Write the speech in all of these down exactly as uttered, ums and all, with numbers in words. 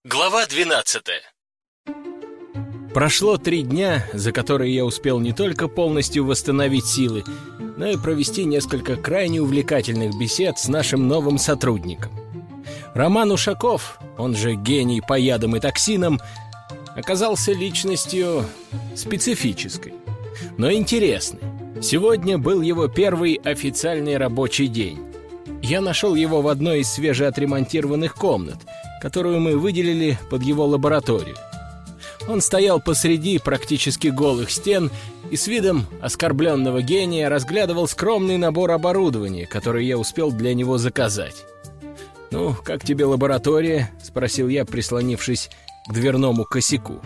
Глава двенадцатая. Прошло три дня, за которые я успел не только полностью восстановить силы, но и провести несколько крайне увлекательных бесед с нашим новым сотрудником. Роман Ушаков, он же гений по ядам и токсинам, оказался личностью специфической, но интересной. Сегодня был его первый официальный рабочий день. Я нашел его в одной из свежеотремонтированных комнат, которую мы выделили под его лабораторию. Он стоял посреди практически голых стен и с видом оскорбленного гения разглядывал скромный набор оборудования, который я успел для него заказать. «Ну, как тебе лаборатория?» — спросил я, прислонившись к дверному косяку.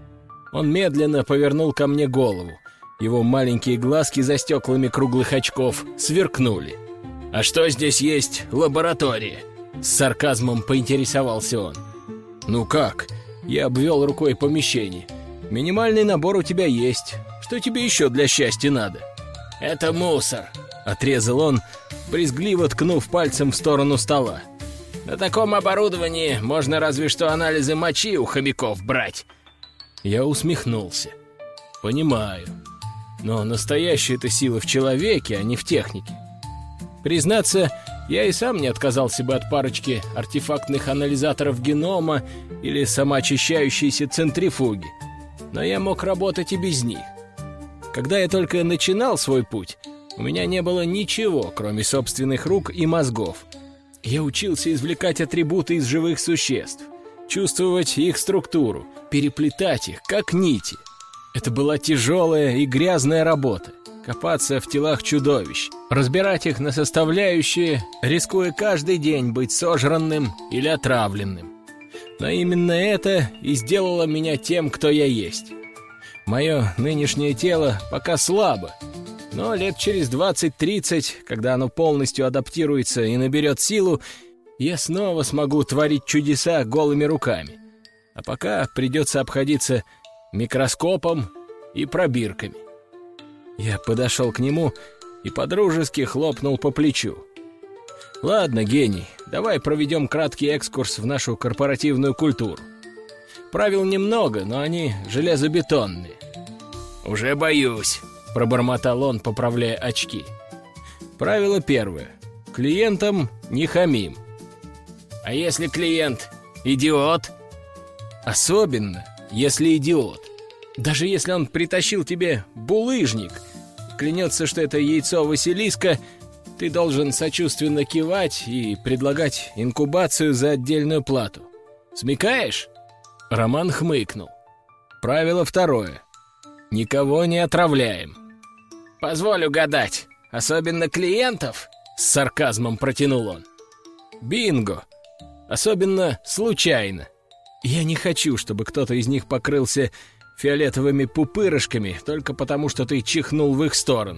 Он медленно повернул ко мне голову. Его маленькие глазки за стеклами круглых очков сверкнули. «А что здесь есть лаборатория?» С сарказмом поинтересовался он. «Ну как?» Я обвел рукой помещение. «Минимальный набор у тебя есть. Что тебе еще для счастья надо?» «Это мусор», — отрезал он, брезгливо ткнув пальцем в сторону стола. «На таком оборудовании можно разве что анализы мочи у хомяков брать». Я усмехнулся. «Понимаю. Но настоящая-то сила в человеке, а не в технике. Признаться, я и сам не отказался бы от парочки артефактных анализаторов генома или самоочищающейся центрифуги. Но я мог работать и без них. Когда я только начинал свой путь, у меня не было ничего, кроме собственных рук и мозгов. Я учился извлекать атрибуты из живых существ, чувствовать их структуру, переплетать их, как нити. Это была тяжелая и грязная работа. Копаться в телах чудовищ, разбирать их на составляющие, рискуя каждый день быть сожранным или отравленным. Но именно это и сделало меня тем, кто я есть. Мое нынешнее тело пока слабо, но лет через двадцать-тридцать, когда оно полностью адаптируется и наберет силу, я снова смогу творить чудеса голыми руками. А пока придется обходиться микроскопом и пробирками. Я подошел к нему и подружески хлопнул по плечу. «Ладно, гений, давай проведем краткий экскурс в нашу корпоративную культуру. Правил немного, но они железобетонные». «Уже боюсь», — пробормотал он, поправляя очки. «Правило первое. Клиентам не хамим». «А если клиент идиот?» «Особенно, если идиот. Даже если он притащил тебе булыжник, клянется, что это яйцо Василиска, ты должен сочувственно кивать и предлагать инкубацию за отдельную плату. Смекаешь?» Роман хмыкнул. «Правило второе. Никого не отравляем». «Позволь угадать, особенно клиентов?» С сарказмом протянул он. «Бинго! Особенно случайно. Я не хочу, чтобы кто-то из них покрылся фиолетовыми пупырышками только потому, что ты чихнул в их сторону».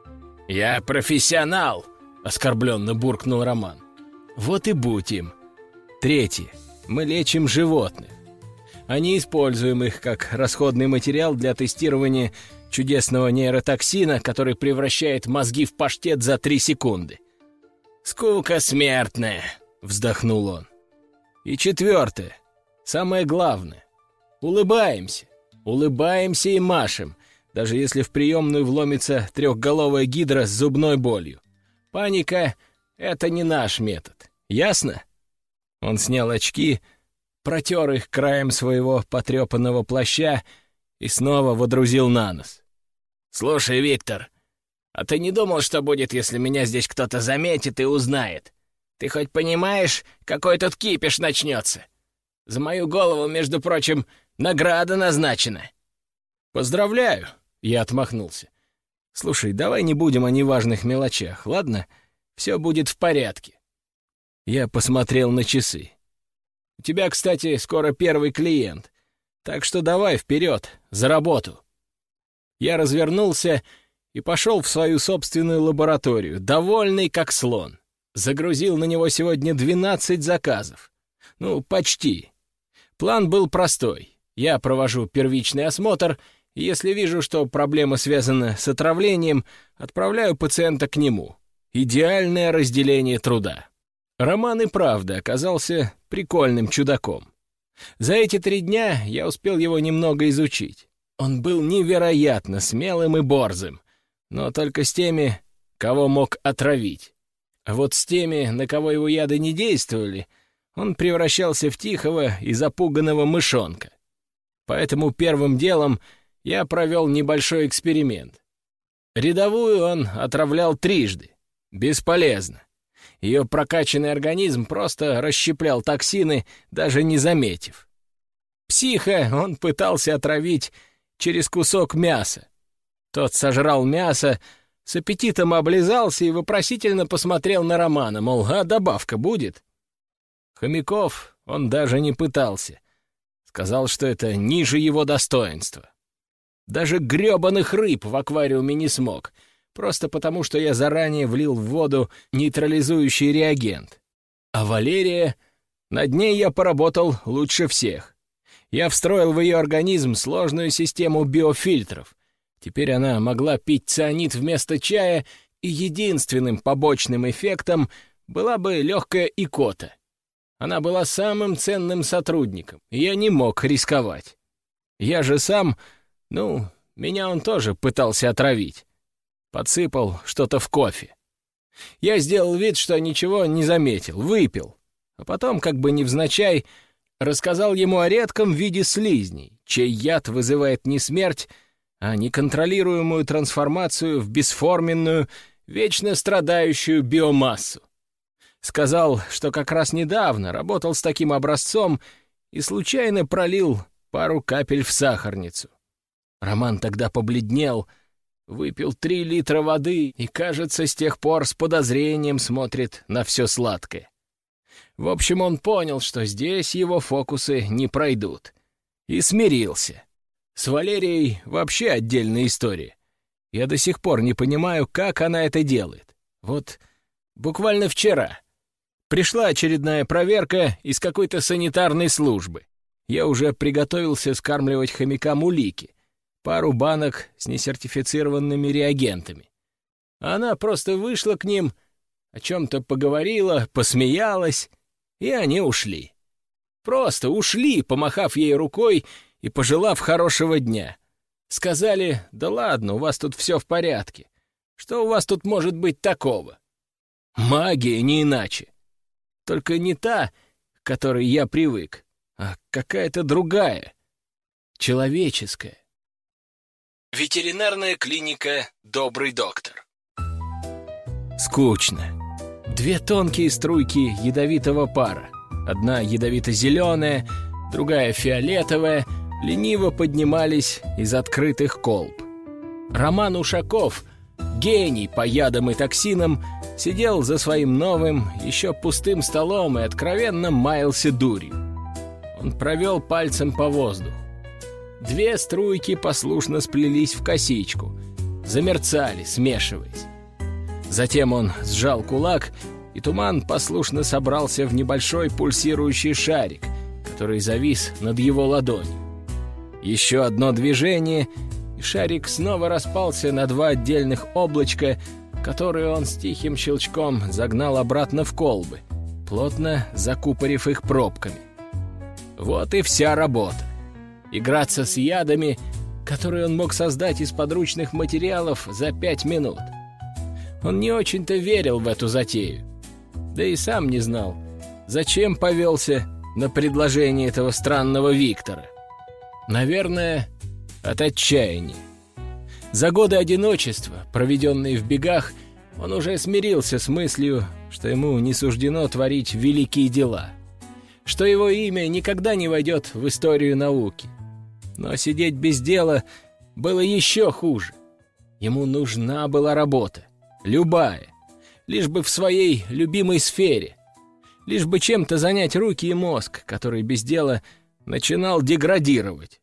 «Я профессионал», — оскорбленно буркнул Роман. «Вот и будь им. Третье. Мы лечим животных, а не используем их как расходный материал для тестирования чудесного нейротоксина, который превращает мозги в паштет за три секунды». «Скука смертная», — вздохнул он. «И четвертое. Самое главное. Улыбаемся. Улыбаемся и машем, даже если в приемную вломится трехголовая гидра с зубной болью. Паника — это не наш метод. Ясно?» Он снял очки, протер их краем своего потрепанного плаща и снова водрузил на нос. «Слушай, Виктор, а ты не думал, что будет, если меня здесь кто-то заметит и узнает? Ты хоть понимаешь, какой тут кипиш начнется? За мою голову, между прочим, награда назначена». «Поздравляю», — я отмахнулся. «Слушай, давай не будем о неважных мелочах, ладно? Все будет в порядке». Я посмотрел на часы. «У тебя, кстати, скоро первый клиент, так что давай вперед, за работу». Я развернулся и пошел в свою собственную лабораторию, довольный как слон. Загрузил на него сегодня двенадцать заказов. Ну, почти. План был простой. Я провожу первичный осмотр, и если вижу, что проблема связана с отравлением, отправляю пациента к нему. Идеальное разделение труда. Роман и правда оказался прикольным чудаком. За эти три дня я успел его немного изучить. Он был невероятно смелым и борзым, но только с теми, кого мог отравить. А вот с теми, на кого его яды не действовали, он превращался в тихого и запуганного мышонка. Поэтому первым делом я провел небольшой эксперимент. Рядовую он отравлял трижды. Бесполезно. Ее прокачанный организм просто расщеплял токсины, даже не заметив. Психа он пытался отравить через кусок мяса. Тот сожрал мясо, с аппетитом облизался и вопросительно посмотрел на Романа, мол, а добавка будет? Хомяков он даже не пытался. Сказал, что это ниже его достоинства. Даже грёбаных рыб в аквариуме не смог, просто потому, что я заранее влил в воду нейтрализующий реагент. А Валерия, над ней я поработал лучше всех. Я встроил в ее организм сложную систему биофильтров. Теперь она могла пить цианид вместо чая, и единственным побочным эффектом была бы легкая икота. Она была самым ценным сотрудником, и я не мог рисковать. Я же сам, ну, меня он тоже пытался отравить. Подсыпал что-то в кофе. Я сделал вид, что ничего не заметил, выпил. А потом, как бы невзначай, рассказал ему о редком виде слизней, чей яд вызывает не смерть, а неконтролируемую трансформацию в бесформенную, вечно страдающую биомассу. Сказал, что как раз недавно работал с таким образцом и случайно пролил пару капель в сахарницу. Роман тогда побледнел, выпил три литра воды и, кажется, с тех пор с подозрением смотрит на все сладкое. В общем, он понял, что здесь его фокусы не пройдут, и смирился. С Валерией вообще отдельная история. Я до сих пор не понимаю, как она это делает. Вот буквально вчера пришла очередная проверка из какой-то санитарной службы. Я уже приготовился скармливать хомякам улики, пару банок с несертифицированными реагентами. Она просто вышла к ним, о чем-то поговорила, посмеялась, и они ушли. Просто ушли, помахав ей рукой и пожелав хорошего дня. Сказали, да ладно, у вас тут все в порядке. Что у вас тут может быть такого? Магия не иначе. Только не та, к которой я привык, а какая-то другая, человеческая. Ветеринарная клиника «Добрый доктор». Скучно. Две тонкие струйки ядовитого пара. Одна ядовито-зеленая, другая фиолетовая, лениво поднимались из открытых колб. Роман Ушаков, гений по ядам и токсинам, сидел за своим новым, еще пустым столом и откровенно маялся дурью. Он провел пальцем по воздуху. Две струйки послушно сплелись в косичку, замерцали, смешиваясь. Затем он сжал кулак, и туман послушно собрался в небольшой пульсирующий шарик, который завис над его ладонью. Еще одно движение, и шарик снова распался на два отдельных облачка, которые он с тихим щелчком загнал обратно в колбы, плотно закупорив их пробками. Вот и вся работа. Играться с ядами, которые он мог создать из подручных материалов за пять минут. Он не очень-то верил в эту затею. Да и сам не знал, зачем повелся на предложение этого странного Виктора. Наверное, от отчаяния. За годы одиночества, проведенные в бегах, он уже смирился с мыслью, что ему не суждено творить великие дела, что его имя никогда не войдет в историю науки. Но сидеть без дела было еще хуже. Ему нужна была работа, любая, лишь бы в своей любимой сфере, лишь бы чем-то занять руки и мозг, который без дела начинал деградировать.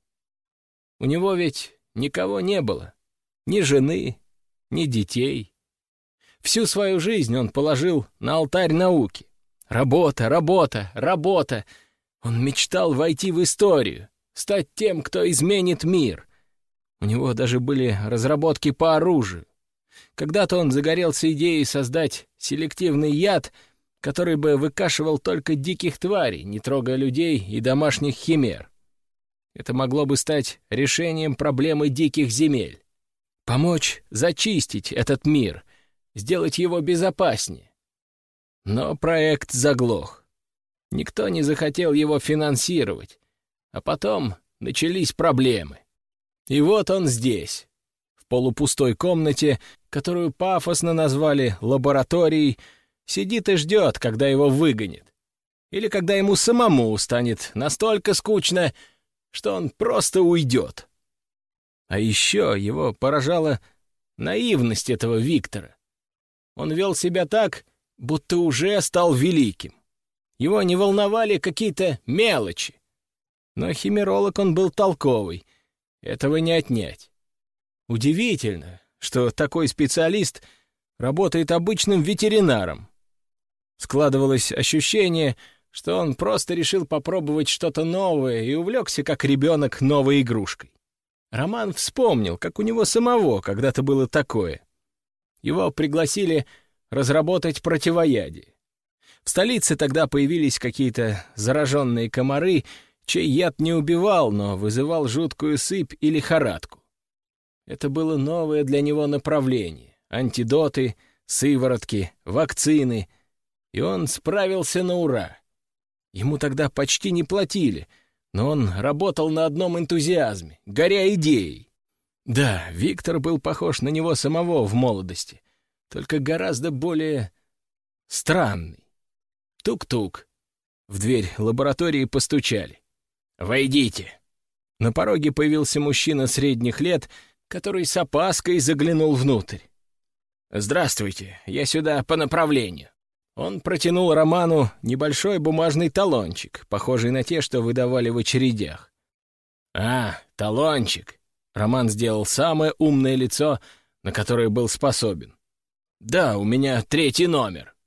У него ведь никого не было, ни жены, ни детей. Всю свою жизнь он положил на алтарь науки. Работа, работа, работа. Он мечтал войти в историю, стать тем, кто изменит мир. У него даже были разработки по оружию. Когда-то он загорелся идеей создать селективный яд, который бы выкашивал только диких тварей, не трогая людей и домашних химер. Это могло бы стать решением проблемы диких земель. Помочь зачистить этот мир, сделать его безопаснее. Но проект заглох. Никто не захотел его финансировать. А потом начались проблемы. И вот он здесь, в полупустой комнате, которую пафосно назвали лабораторией, сидит и ждет, когда его выгонят. Или когда ему самому станет настолько скучно, что он просто уйдет. А еще его поражала наивность этого Виктора. Он вел себя так, будто уже стал великим. Его не волновали какие-то мелочи. Но химеролог он был толковый, этого не отнять. Удивительно, что такой специалист работает обычным ветеринаром. Складывалось ощущение, что он просто решил попробовать что-то новое и увлекся, как ребенок, новой игрушкой. Роман вспомнил, как у него самого когда-то было такое. Его пригласили разработать противоядие. В столице тогда появились какие-то зараженные комары, чей яд не убивал, но вызывал жуткую сыпь и лихорадку. Это было новое для него направление — антидоты, сыворотки, вакцины, и он справился на ура. Ему тогда почти не платили, но он работал на одном энтузиазме, горя идеей. Да, Виктор был похож на него самого в молодости, только гораздо более странный. Тук-тук. В дверь лаборатории постучали. «Войдите!» На пороге появился мужчина средних лет, который с опаской заглянул внутрь. «Здравствуйте, я сюда по направлению». Он протянул Роману небольшой бумажный талончик, похожий на те, что выдавали в очередях. «А, талончик!» Роман сделал самое умное лицо, на которое был способен. «Да, у меня третий номер».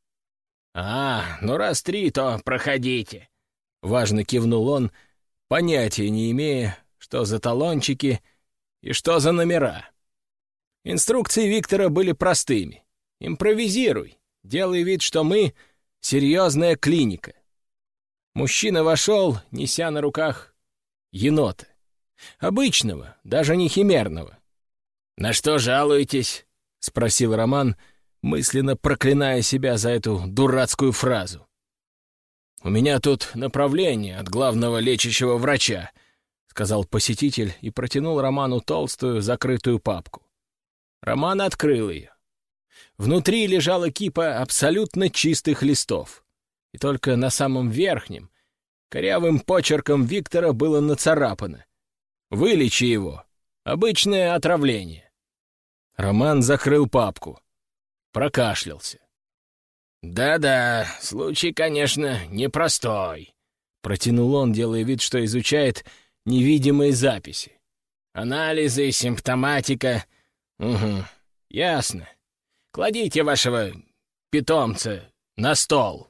«А, ну раз три, то проходите», — важно кивнул он, понятия не имея, что за талончики и что за номера. Инструкции Виктора были простыми. «Импровизируй, делай вид, что мы — серьезная клиника». Мужчина вошел, неся на руках енота. Обычного, даже не химерного. «На что жалуетесь?» — спросил Роман, мысленно проклиная себя за эту дурацкую фразу. «У меня тут направление от главного лечащего врача», — сказал посетитель и протянул Роману толстую закрытую папку. Роман открыл ее. Внутри лежала кипа абсолютно чистых листов. И только на самом верхнем, корявым почерком Виктора было нацарапано: «Вылечи его. Обычное отравление». Роман закрыл папку. Прокашлялся. «Да-да, случай, конечно, непростой», — протянул он, делая вид, что изучает невидимые записи. «Анализы, симптоматика. Угу, ясно. Кладите вашего питомца на стол».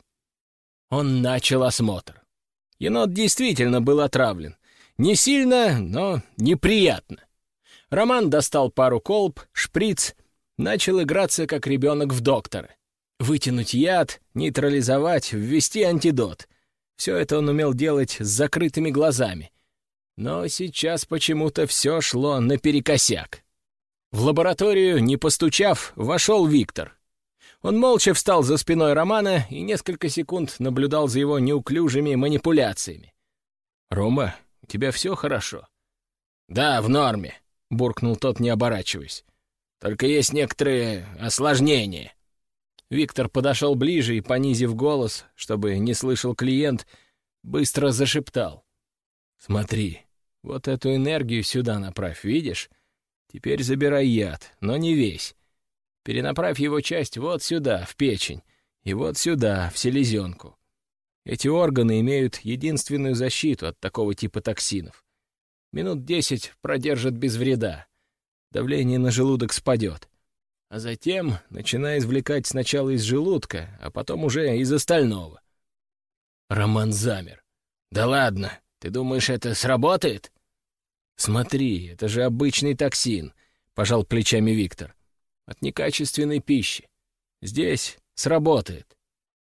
Он начал осмотр. Енот действительно был отравлен. Не сильно, но неприятно. Роман достал пару колб, шприц, начал играться, как ребенок в доктора. Вытянуть яд, нейтрализовать, ввести антидот. Все это он умел делать с закрытыми глазами. Но сейчас почему-то все шло наперекосяк. В лабораторию, не постучав, вошел Виктор. Он молча встал за спиной Романа и несколько секунд наблюдал за его неуклюжими манипуляциями. «Рома, у тебя все хорошо?» «Да, в норме», — буркнул тот, не оборачиваясь. «Только есть некоторые осложнения». Виктор подошел ближе и, понизив голос, чтобы не слышал клиент, быстро зашептал. «Смотри, вот эту энергию сюда направь, видишь? Теперь забирай яд, но не весь. Перенаправь его часть вот сюда, в печень, и вот сюда, в селезенку. Эти органы имеют единственную защиту от такого типа токсинов. Минут десять продержат без вреда. Давление на желудок спадет. А затем начинай извлекать сначала из желудка, а потом уже из остального». Роман замер. «Да ладно, ты думаешь, это сработает?» «Смотри, это же обычный токсин», — пожал плечами Виктор. «От некачественной пищи. Здесь сработает».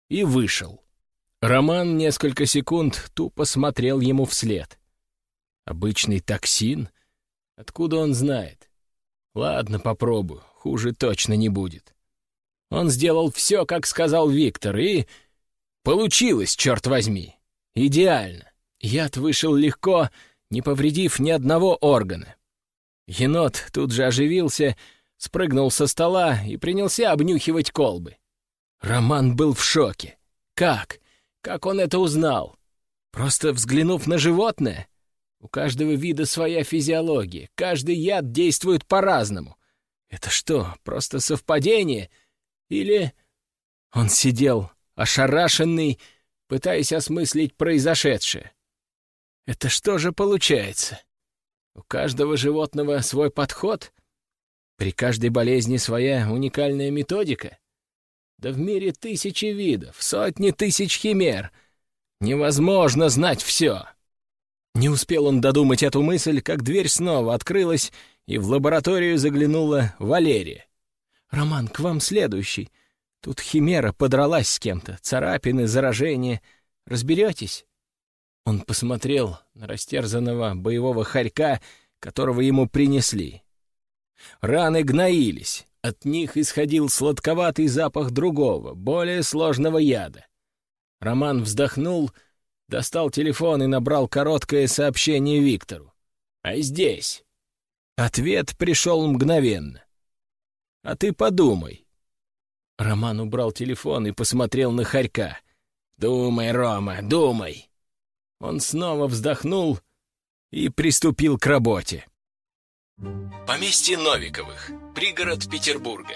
и вышел. Роман несколько секунд тупо смотрел ему вслед. Обычный токсин? Откуда он знает? Ладно, попробую, хуже точно не будет. Он сделал все, как сказал Виктор, и... Получилось, черт возьми. Идеально. Яд вышел легко, не повредив ни одного органа. Енот тут же оживился, спрыгнул со стола и принялся обнюхивать колбы. Роман был в шоке. Как? Как он это узнал? Просто взглянув на животное? У каждого вида своя физиология, каждый яд действует по-разному. Это что, просто совпадение? Или... Он сидел, ошарашенный, пытаясь осмыслить произошедшее. Это что же получается? У каждого животного свой подход? При каждой болезни своя уникальная методика? Да в мире тысячи видов, сотни тысяч химер. Невозможно знать все. Не успел он додумать эту мысль, как дверь снова открылась, и в лабораторию заглянула Валерия. «Роман, к вам следующий. Тут химера подралась с кем-то, царапины, заражение. Разберетесь?» Он посмотрел на растерзанного боевого хорька, которого ему принесли. Раны гноились, от них исходил сладковатый запах другого, более сложного яда. Роман вздохнул, достал телефон и набрал короткое сообщение Виктору. «А здесь?» Ответ пришел мгновенно. «А ты подумай». Роман убрал телефон и посмотрел на хорька. «Думай, Рома, думай». Он снова вздохнул и приступил к работе. Поместье Новиковых, пригород Петербурга.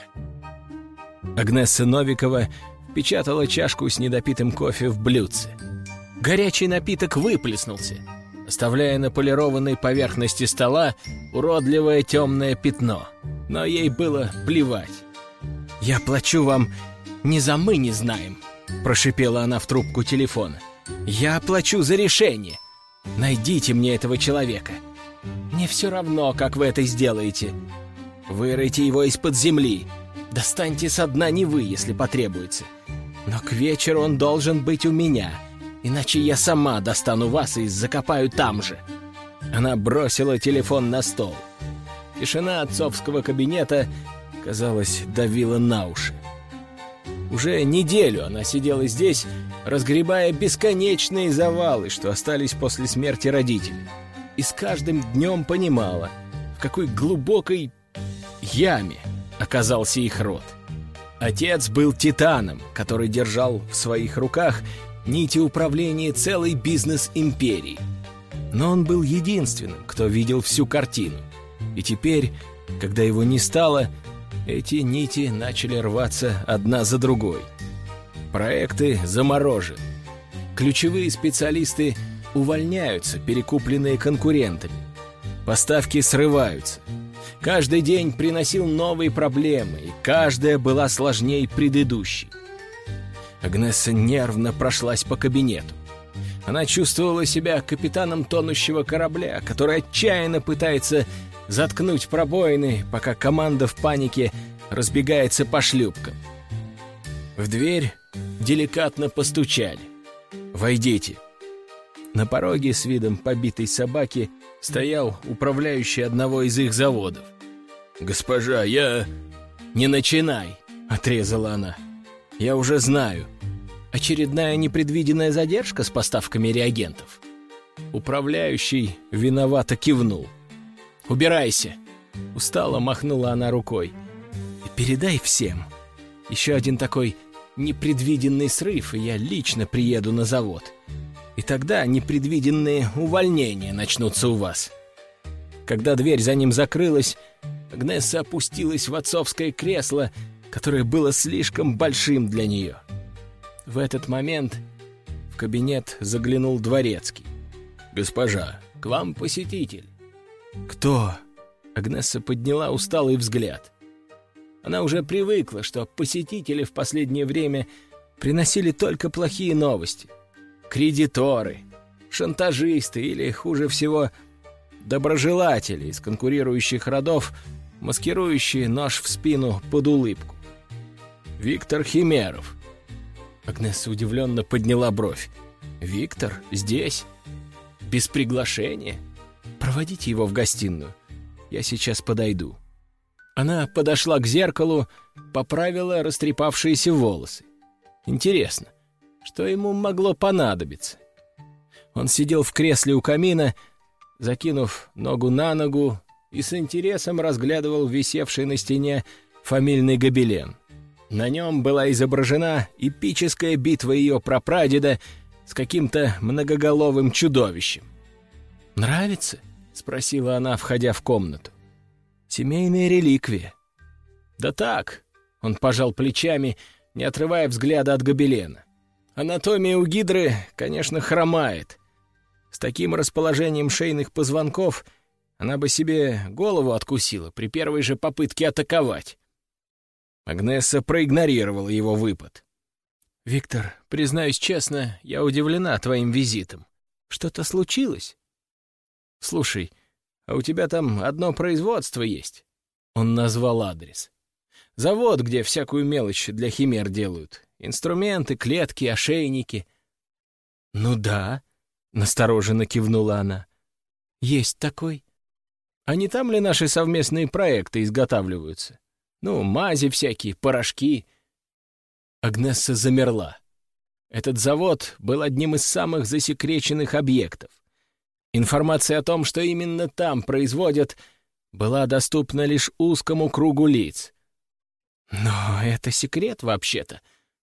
Агнесса Новикова впечатала чашку с недопитым кофе в блюдце. Горячий напиток выплеснулся, оставляя на полированной поверхности стола уродливое темное пятно. Но ей было плевать. «Я плачу вам не за мы не знаем», — прошипела она в трубку телефона. «Я плачу за решение. Найдите мне этого человека. Мне все равно, как вы это сделаете. Выройте его из-под земли. Достаньте со дна Невы, если потребуется. Но к вечеру он должен быть у меня, иначе я сама достану вас и закопаю там же». Она бросила телефон на стол. Тишина отцовского кабинета, казалось, давила на уши. Уже неделю она сидела здесь, разгребая бесконечные завалы, что остались после смерти родителей. И с каждым днем понимала, в какой глубокой яме оказался их род. Отец был титаном, который держал в своих руках нити управления целой бизнес-империей. Но он был единственным, кто видел всю картину. И теперь, когда его не стало, эти нити начали рваться одна за другой. Проекты заморожены. Ключевые специалисты увольняются, перекупленные конкурентами. Поставки срываются. Каждый день приносил новые проблемы, и каждая была сложнее предыдущей. Агнесса нервно прошлась по кабинету. Она чувствовала себя капитаном тонущего корабля, который отчаянно пытается заткнуть пробоины, пока команда в панике разбегается по шлюпкам. В дверь деликатно постучали. «Войдите». На пороге с видом побитой собаки стоял управляющий одного из их заводов. «Госпожа, я...» «Не начинай», — отрезала она. «Я уже знаю. Очередная непредвиденная задержка с поставками реагентов». Управляющий виновато кивнул. «Убирайся!» — устало махнула она рукой. «И передай всем. Еще один такой непредвиденный срыв, и я лично приеду на завод. И тогда непредвиденные увольнения начнутся у вас». Когда дверь за ним закрылась, Агнесса опустилась в отцовское кресло, которое было слишком большим для нее. В этот момент в кабинет заглянул дворецкий. «Госпожа, к вам посетитель». «Кто?» Агнесса подняла усталый взгляд. Она уже привыкла, что посетители в последнее время приносили только плохие новости. Кредиторы, шантажисты или, хуже всего, доброжелатели из конкурирующих родов, маскирующие нож в спину под улыбку. «Виктор Химеров». Агнесса удивленно подняла бровь. «Виктор? Здесь? Без приглашения? Проводите его в гостиную. Я сейчас подойду». Она подошла к зеркалу, поправила растрепавшиеся волосы. Интересно, что ему могло понадобиться? Он сидел в кресле у камина, закинув ногу на ногу, и с интересом разглядывал висевший на стене фамильный гобелен. На нем была изображена эпическая битва ее прапрадеда с каким-то многоголовым чудовищем. «Нравится?» — спросила она, входя в комнату. «Семейная реликвия». «Да так», — он пожал плечами, не отрывая взгляда от гобелена. «Анатомия у гидры, конечно, хромает. С таким расположением шейных позвонков она бы себе голову откусила при первой же попытке атаковать». Агнесса проигнорировала его выпад. «Виктор, признаюсь честно, я удивлена твоим визитом. Что-то случилось? Слушай, а у тебя там одно производство есть?» Он назвал адрес. «Завод, где всякую мелочь для химер делают. Инструменты, клетки, ошейники». «Ну да», — настороженно кивнула она. «Есть такой. А не там ли наши совместные проекты изготавливаются? Ну, мази всякие, порошки». Агнесса замерла. Этот завод был одним из самых засекреченных объектов. Информация о том, что именно там производят, была доступна лишь узкому кругу лиц. «Но это секрет вообще-то.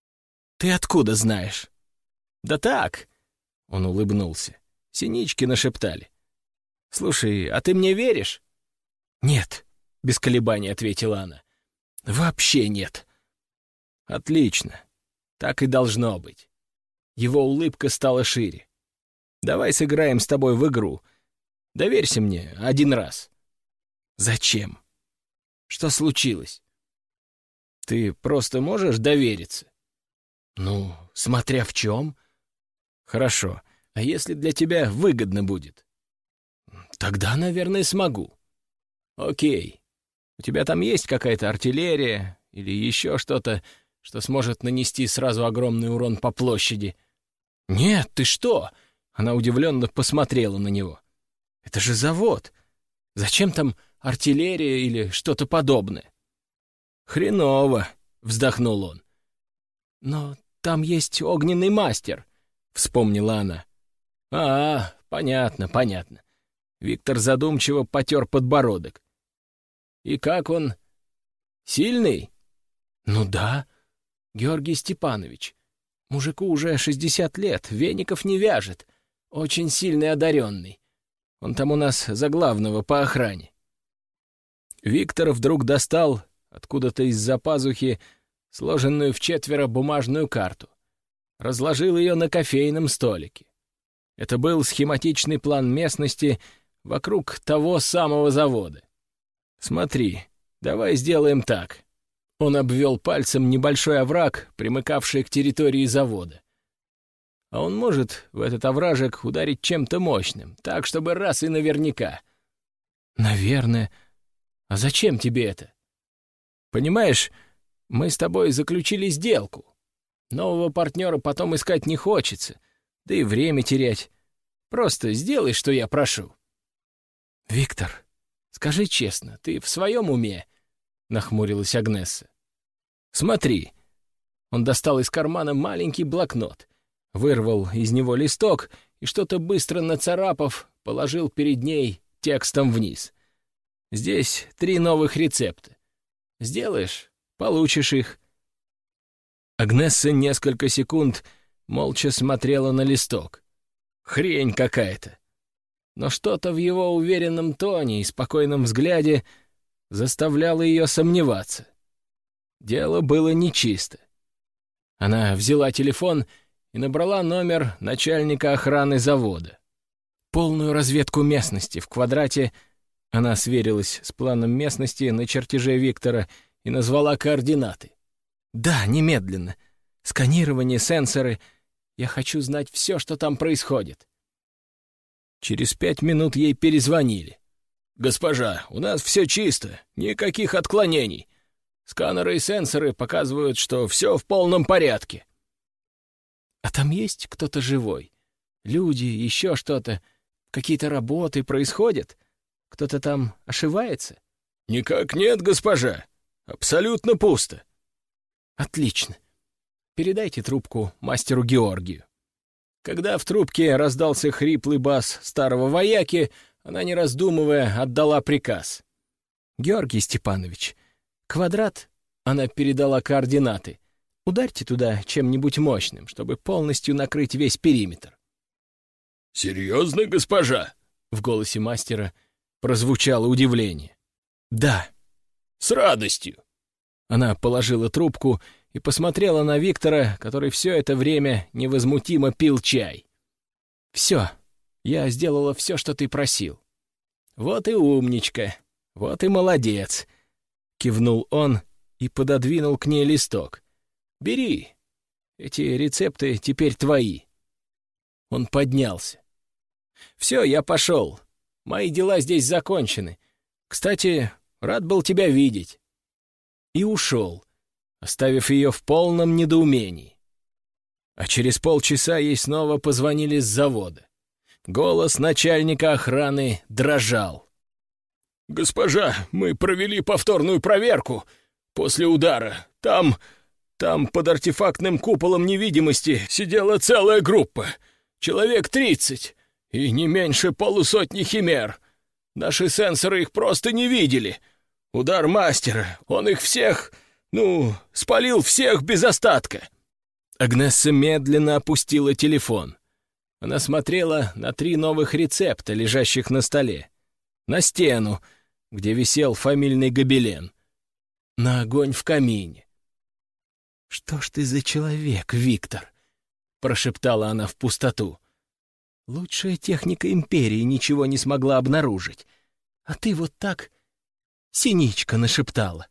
Ты откуда знаешь?» «Да так», — он улыбнулся. «Синички нашептали. Слушай, а ты мне веришь?» «Нет», — без колебаний ответила она. «Вообще нет». «Отлично. Так и должно быть». Его улыбка стала шире. «Давай сыграем с тобой в игру. Доверься мне один раз». «Зачем? Что случилось?» «Ты просто можешь довериться?» «Ну, смотря в чем». «Хорошо. А если для тебя выгодно будет?» «Тогда, наверное, смогу». «Окей. У тебя там есть какая-то артиллерия или еще что-то, что сможет нанести сразу огромный урон по площади?» «Нет, ты что?» Она удивленно посмотрела на него. «Это же завод. Зачем там артиллерия или что-то подобное?» «Хреново», — вздохнул он. «Но там есть огненный мастер», — вспомнила она. «А, понятно, понятно». Виктор задумчиво потер подбородок. «И как он? Сильный?» «Ну да, Георгий Степанович. Мужику уже шестьдесят лет, веников не вяжет. Очень сильный одаренный. Он там у нас за главного по охране». Виктор вдруг достал откуда-то из-за пазухи сложенную в четверо бумажную карту. Разложил ее на кофейном столике. Это был схематичный план местности вокруг того самого завода. «Смотри, давай сделаем так». Он обвел пальцем небольшой овраг, примыкавший к территории завода. А он может в этот овражек ударить чем-то мощным, так, чтобы раз и наверняка. «Наверное. А зачем тебе это?» «Понимаешь, мы с тобой заключили сделку. Нового партнера потом искать не хочется, да и время терять. Просто сделай, что я прошу». «Виктор, скажи честно, ты в своем уме?» — нахмурилась Агнесса. «Смотри». Он достал из кармана маленький блокнот, вырвал из него листок и, что-то быстро нацарапав, положил перед ней текстом вниз. «Здесь три новых рецепта. Сделаешь — получишь их». Агнесса несколько секунд молча смотрела на листок. Хрень какая-то. Но что-то в его уверенном тоне и спокойном взгляде заставляло ее сомневаться. Дело было нечисто. Она взяла телефон и набрала номер начальника охраны завода. Полную разведку местности в квадрате она сверилась с планом местности на чертеже Виктора и назвала координаты. «Да, немедленно. Сканирование, сенсоры. Я хочу знать все, что там происходит». Через пять минут ей перезвонили. «Госпожа, у нас все чисто, никаких отклонений. Сканеры и сенсоры показывают, что все в полном порядке». А там есть кто-то живой? Люди, еще что-то? Какие-то работы происходят? Кто-то там ошивается?» «Никак нет, госпожа. Абсолютно пусто». «Отлично. Передайте трубку мастеру Георгию». Когда в трубке раздался хриплый бас старого вояки, она, не раздумывая, отдала приказ. «Георгий Степанович, квадрат», — она передала координаты, «ударьте туда чем-нибудь мощным, чтобы полностью накрыть весь периметр». «Серьезно, госпожа?» — в голосе мастера прозвучало удивление. «Да». «С радостью». Она положила трубку и посмотрела на Виктора, который все это время невозмутимо пил чай. «Все, я сделала все, что ты просил». «Вот и умничка, вот и молодец», — кивнул он и пододвинул к ней листок. «Бери, эти рецепты теперь твои». Он поднялся. «Все, я пошел. Мои дела здесь закончены. Кстати, рад был тебя видеть». И ушел, оставив ее в полном недоумении. А через полчаса ей снова позвонили с завода. Голос начальника охраны дрожал. «Госпожа, мы провели повторную проверку после удара. Там, там под артефактным куполом невидимости сидела целая группа. Человек тридцать и не меньше полусотни химер. Наши сенсоры их просто не видели. Удар мастера, он их всех, ну, спалил всех без остатка». Агнесса медленно опустила телефон. Она смотрела на три новых рецепта, лежащих на столе, на стену, где висел фамильный гобелен, на огонь в камине. «Что ж ты за человек, Виктор?» — прошептала она в пустоту. «Лучшая техника империи ничего не смогла обнаружить, а ты вот так синичка нашептала».